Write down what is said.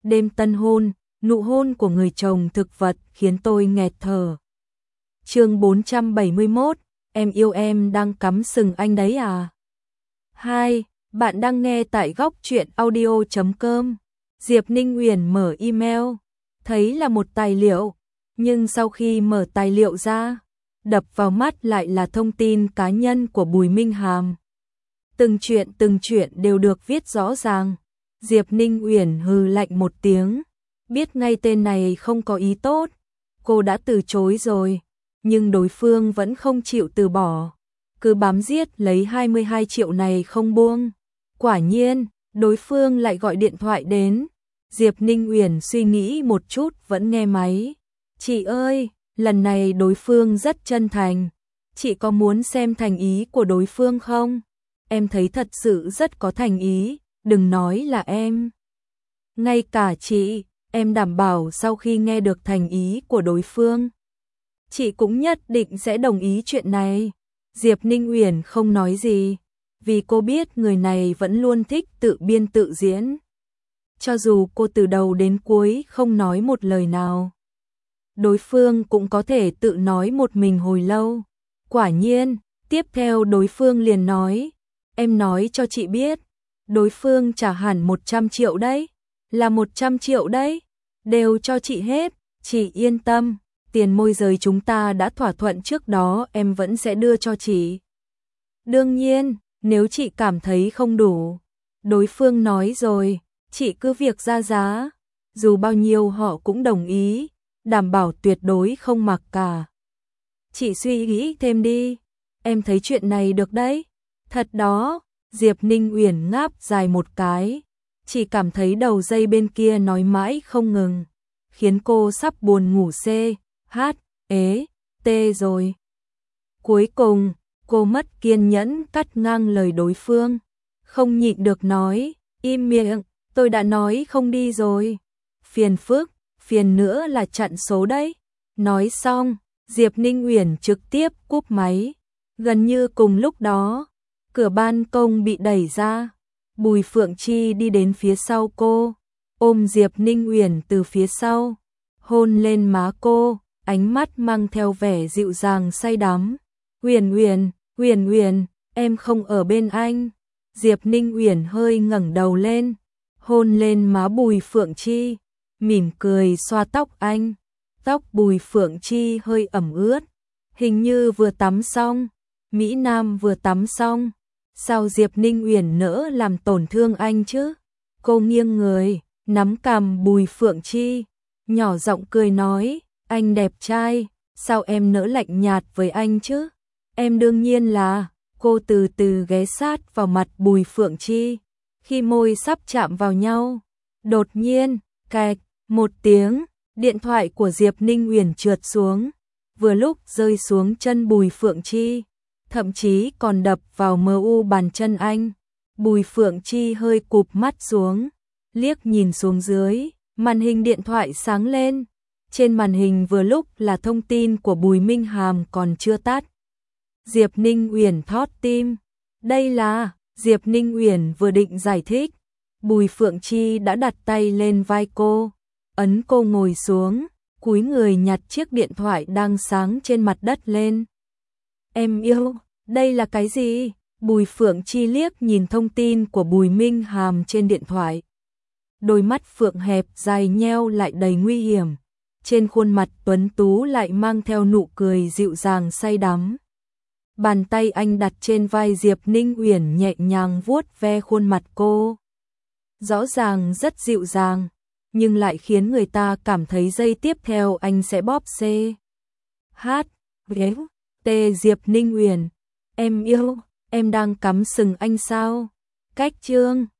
đêm tân hôn, nụ hôn của người chồng thực vật khiến tôi nghẹt thở. Chương 471, em yêu em đang cắm sừng anh đấy à? 2. Bạn đang nghe tại góc truyện audio.com. Diệp Ninh Uyển mở email, thấy là một tài liệu, nhưng sau khi mở tài liệu ra, đập vào mắt lại là thông tin cá nhân của Bùi Minh Hàm. Từng chuyện đều được viết rõ ràng. Diệp Ninh Uyển hừ lạnh một tiếng, biết ngay tên này không có ý tốt, cô đã từ chối rồi, nhưng đối phương vẫn không chịu từ bỏ, cứ bám giết lấy 22 triệu này không buông. Quả nhiên, đối phương lại gọi điện thoại đến. Diệp Ninh Uyển suy nghĩ một chút vẫn nghe máy. Chị ơi, lần này đối phương rất chân thành. Chị có muốn xem thành ý của đối phương không? Em thấy thật sự rất có thành ý, đừng nói là em. Ngay cả chị, em đảm bảo sau khi nghe được thành ý của đối phương, chị cũng nhất định sẽ đồng ý chuyện này. Diệp Ninh Uyển không nói gì, vì cô biết người này vẫn luôn thích tự biên tự diễn. Cho dù cô từ đầu đến cuối không nói một lời nào, đối phương cũng có thể tự nói một mình hồi lâu. Quả nhiên, tiếp theo đối phương liền nói, em nói cho chị biết, đối phương trả hẳn 100 triệu đấy, là 100 triệu đấy, đều cho chị hết, chị yên tâm, tiền môi giới chúng ta đã thỏa thuận trước đó em vẫn sẽ đưa cho chị. Đương nhiên, nếu chị cảm thấy không đủ, đối phương nói rồi, chị cứ việc ra giá, dù bao nhiêu họ cũng đồng ý, đảm bảo tuyệt đối không mặc cả. Chị suy nghĩ thêm đi, em thấy chuyện này được đấy. Thật đó, Diệp Ninh Uyển ngáp dài một cái, chỉ cảm thấy đầu dây bên kia nói mãi không ngừng, khiến cô sắp buồn ngủ tê rồi. Cuối cùng, cô mất kiên nhẫn cắt ngang lời đối phương, không nhịn được nói, im miệng, tôi đã nói không đi rồi. Phiền phức, phiền nữa là chặn số đấy. Nói xong, Diệp Ninh Uyển trực tiếp cúp máy. Gần như cùng lúc đó, cửa ban công bị đẩy ra, Bùi Phượng Chi đi đến phía sau cô, ôm Diệp Ninh Uyển từ phía sau, hôn lên má cô, ánh mắt mang theo vẻ dịu dàng say đắm. Uyển, em không ở bên anh. Diệp Ninh Uyển hơi ngẩng đầu lên, hôn lên má Bùi Phượng Chi, mỉm cười xoa tóc anh. Tóc Bùi Phượng Chi hơi ẩm ướt, hình như vừa tắm xong, Mỹ Nam vừa tắm xong. Sao Diệp Ninh Uyển nỡ làm tổn thương anh chứ? Cô nghiêng người, nắm cằm Bùi Phượng Chi, nhỏ giọng cười nói, anh đẹp trai, sao em nỡ lạnh nhạt với anh chứ? Em đương nhiên là. Cô từ từ ghé sát vào mặt Bùi Phượng Chi, khi môi sắp chạm vào nhau, đột nhiên, cạch, một tiếng, điện thoại của Diệp Ninh Uyển trượt xuống, vừa lúc rơi xuống chân Bùi Phượng Chi, thậm chí còn đập vào mu bàn chân anh. Bùi Phượng Chi hơi cụp mắt xuống, liếc nhìn xuống dưới, màn hình điện thoại sáng lên, trên màn hình vừa lúc là thông tin của Bùi Minh Hàm còn chưa tắt. Diệp Ninh Uyển thót tim. Đây là. Diệp Ninh Uyển vừa định giải thích, Bùi Phượng Chi đã đặt tay lên vai cô, ấn cô ngồi xuống, cúi người nhặt chiếc điện thoại đang sáng trên mặt đất lên. Em yêu, đây là cái gì? Bùi Phượng Chi liếc nhìn thông tin của Bùi Minh Hàm trên điện thoại. Đôi mắt phượng hẹp dài nheo lại đầy nguy hiểm, trên khuôn mặt tuấn tú lại mang theo nụ cười dịu dàng say đắm. Bàn tay anh đặt trên vai Diệp Ninh Uyển nhẹ nhàng vuốt ve khuôn mặt cô. Rõ ràng rất dịu dàng, nhưng lại khiến người ta cảm thấy giây tiếp theo anh sẽ bóp Diệp Ninh Uyển, em yêu, em đang cắm sừng anh sao? Cách chương